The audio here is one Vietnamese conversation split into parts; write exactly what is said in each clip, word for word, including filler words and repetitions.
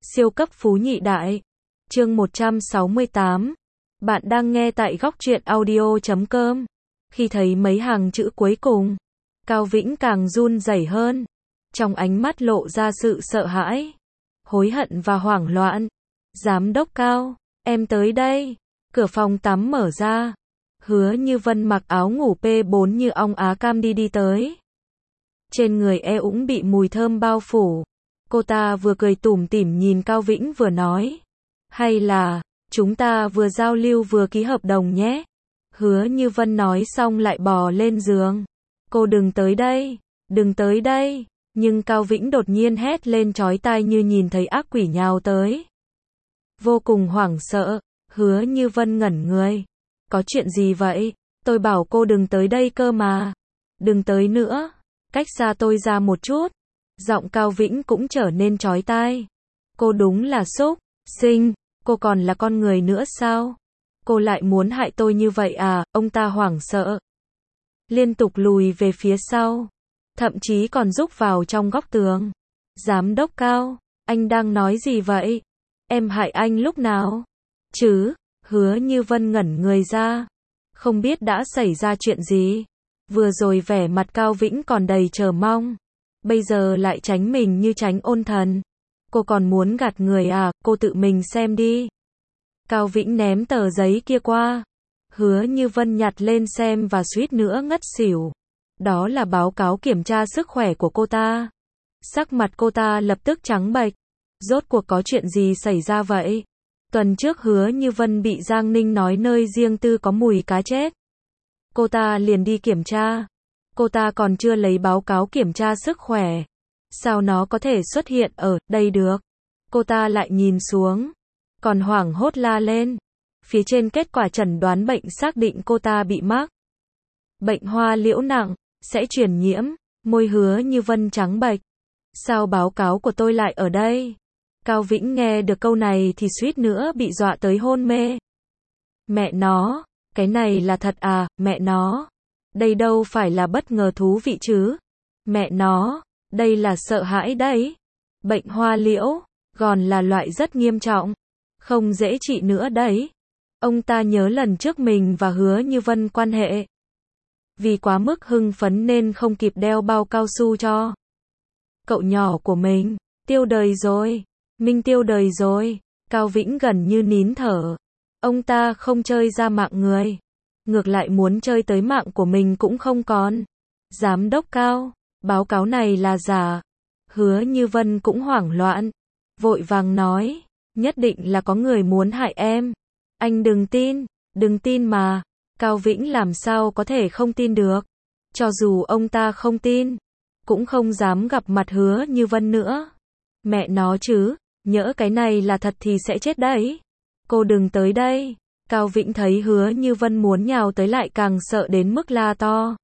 Siêu cấp phú nhị đại. Chương một trăm sáu mươi tám. Bạn đang nghe tại góc truyện audio chấm com. Khi thấy mấy hàng chữ cuối cùng, Cao Vĩnh càng run rẩy hơn. Trong ánh mắt lộ ra sự sợ hãi, hối hận và hoảng loạn. Giám đốc Cao, em tới đây. Cửa phòng tắm mở ra. Hứa Như Vân mặc áo ngủ P bốn như ong á cam đi đi tới. Trên người e ũng bị mùi thơm bao phủ. Cô ta vừa cười tủm tỉm nhìn Cao Vĩnh vừa nói. Hay là, chúng ta vừa giao lưu vừa ký hợp đồng nhé. Hứa Như Vân nói xong lại bò lên giường. Cô đừng tới đây, đừng tới đây. Nhưng Cao Vĩnh đột nhiên hét lên chói tai như nhìn thấy ác quỷ nhào tới. Vô cùng hoảng sợ, Hứa Như Vân ngẩn người. Có chuyện gì vậy? Tôi bảo cô đừng tới đây cơ mà. Đừng tới nữa, cách xa tôi ra một chút. Giọng Cao Vĩnh cũng trở nên chói tai. Cô đúng là xúc sinh, cô còn là con người nữa sao? Cô lại muốn hại tôi như vậy à? Ông ta hoảng sợ, liên tục lùi về phía sau, thậm chí còn rúc vào trong góc tường. Giám đốc Cao, anh đang nói gì vậy? Em hại anh lúc nào? Chứ? Hứa Như Vân ngẩn người ra, không biết đã xảy ra chuyện gì. Vừa rồi vẻ mặt Cao Vĩnh còn đầy chờ mong, bây giờ lại tránh mình như tránh ôn thần. Cô còn muốn gạt người à? Cô tự mình xem đi. Cao Vĩnh ném tờ giấy kia qua. Hứa Như Vân nhặt lên xem và suýt nữa ngất xỉu. Đó là báo cáo kiểm tra sức khỏe của cô ta. Sắc mặt cô ta lập tức trắng bệch. Rốt cuộc có chuyện gì xảy ra vậy? Tuần trước Hứa Như Vân bị Giang Ninh nói nơi riêng tư có mùi cá chết. Cô ta liền đi kiểm tra. Cô ta còn chưa lấy báo cáo kiểm tra sức khỏe. Sao nó có thể xuất hiện ở đây được? Cô ta lại nhìn xuống, còn hoảng hốt la lên. Phía trên kết quả chẩn đoán bệnh xác định cô ta bị mắc bệnh hoa liễu nặng, sẽ truyền nhiễm. Môi Hứa Như Vân trắng bệch. Sao báo cáo của tôi lại ở đây? Cao Vĩnh nghe được câu này thì suýt nữa bị dọa tới hôn mê. Mẹ nó, cái này là thật à? Mẹ nó, đây đâu phải là bất ngờ thú vị chứ? Mẹ nó, đây là sợ hãi đấy. Bệnh hoa liễu, còn là loại rất nghiêm trọng, không dễ trị nữa đấy. Ông ta nhớ lần trước mình và Hứa Như Vân quan hệ. Vì quá mức hưng phấn nên không kịp đeo bao cao su cho cậu nhỏ của mình. Tiêu đời rồi, Minh tiêu đời rồi. Cao Vĩnh gần như nín thở. Ông ta không chơi ra mạng người, ngược lại muốn chơi tới mạng của mình cũng không còn. Giám đốc Cao, báo cáo này là giả. Hứa Như Vân cũng hoảng loạn, vội vàng nói, nhất định là có người muốn hại em. Anh đừng tin, đừng tin mà. Cao Vĩnh làm sao có thể không tin được. Cho dù ông ta không tin, cũng không dám gặp mặt Hứa Như Vân nữa. Mẹ nó chứ, nhỡ cái này là thật thì sẽ chết đấy. Cô đừng tới đây. Cao Vĩnh thấy Hứa Như Vân muốn nhào tới lại càng sợ đến mức la to.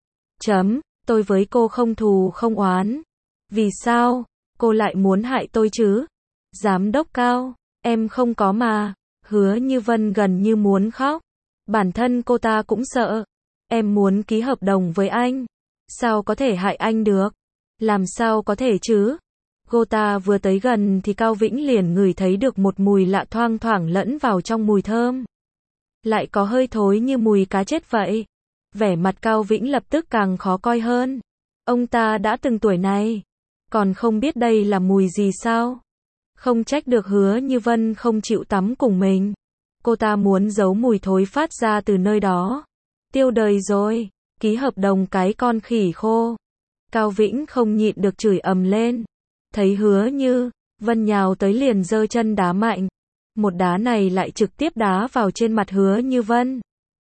Chấm, tôi với cô không thù không oán. Vì sao cô lại muốn hại tôi chứ? Giám đốc Cao, em không có mà. Hứa Như Vân gần như muốn khóc. Bản thân cô ta cũng sợ. Em muốn ký hợp đồng với anh. Sao có thể hại anh được? Làm sao có thể chứ? Cô ta vừa tới gần thì Cao Vĩnh liền ngửi thấy được một mùi lạ thoang thoảng lẫn vào trong mùi thơm. Lại có hơi thối như mùi cá chết vậy. Vẻ mặt Cao Vĩnh lập tức càng khó coi hơn. Ông ta đã từng tuổi này, còn không biết đây là mùi gì sao? Không trách được Hứa Như Vân không chịu tắm cùng mình. Cô ta muốn giấu mùi thối phát ra từ nơi đó. Tiêu đời rồi, ký hợp đồng cái con khỉ khô. Cao Vĩnh không nhịn được chửi ầm lên. Thấy Hứa Như Vân nhào tới liền giơ chân đá mạnh. Một đá này lại trực tiếp đá vào trên mặt Hứa Như Vân.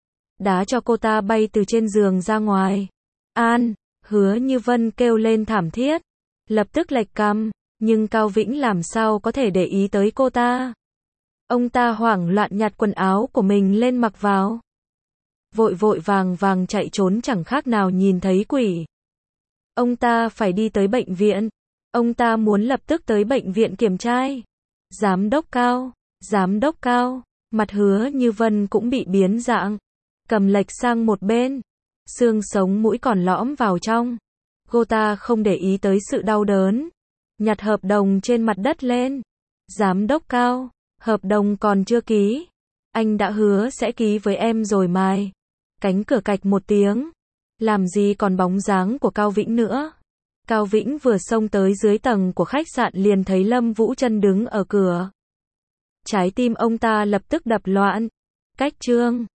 Đá cho cô ta bay từ trên giường ra ngoài. An, Hứa Như Vân kêu lên thảm thiết, lập tức lệch cằm, nhưng Cao Vĩnh làm sao có thể để ý tới cô ta. Ông ta hoảng loạn nhặt quần áo của mình lên mặc vào. Vội vội vàng vàng chạy trốn chẳng khác nào nhìn thấy quỷ. Ông ta phải đi tới bệnh viện. Ông ta muốn lập tức tới bệnh viện kiểm tra. Giám đốc Cao, giám đốc Cao, mặt Hứa Như Vân cũng bị biến dạng, cầm lệch sang một bên, xương sống mũi còn lõm vào trong. Cô ta không để ý tới sự đau đớn, nhặt hợp đồng trên mặt đất lên, Giám đốc Cao, hợp đồng còn chưa ký. Anh đã hứa sẽ ký với em rồi mai. Cánh cửa cạch một tiếng. Làm gì còn bóng dáng của Cao Vĩnh nữa. Cao Vĩnh vừa xông tới dưới tầng của khách sạn liền thấy Lâm Vũ Trân đứng ở cửa. Trái tim ông ta lập tức đập loạn. Cách chương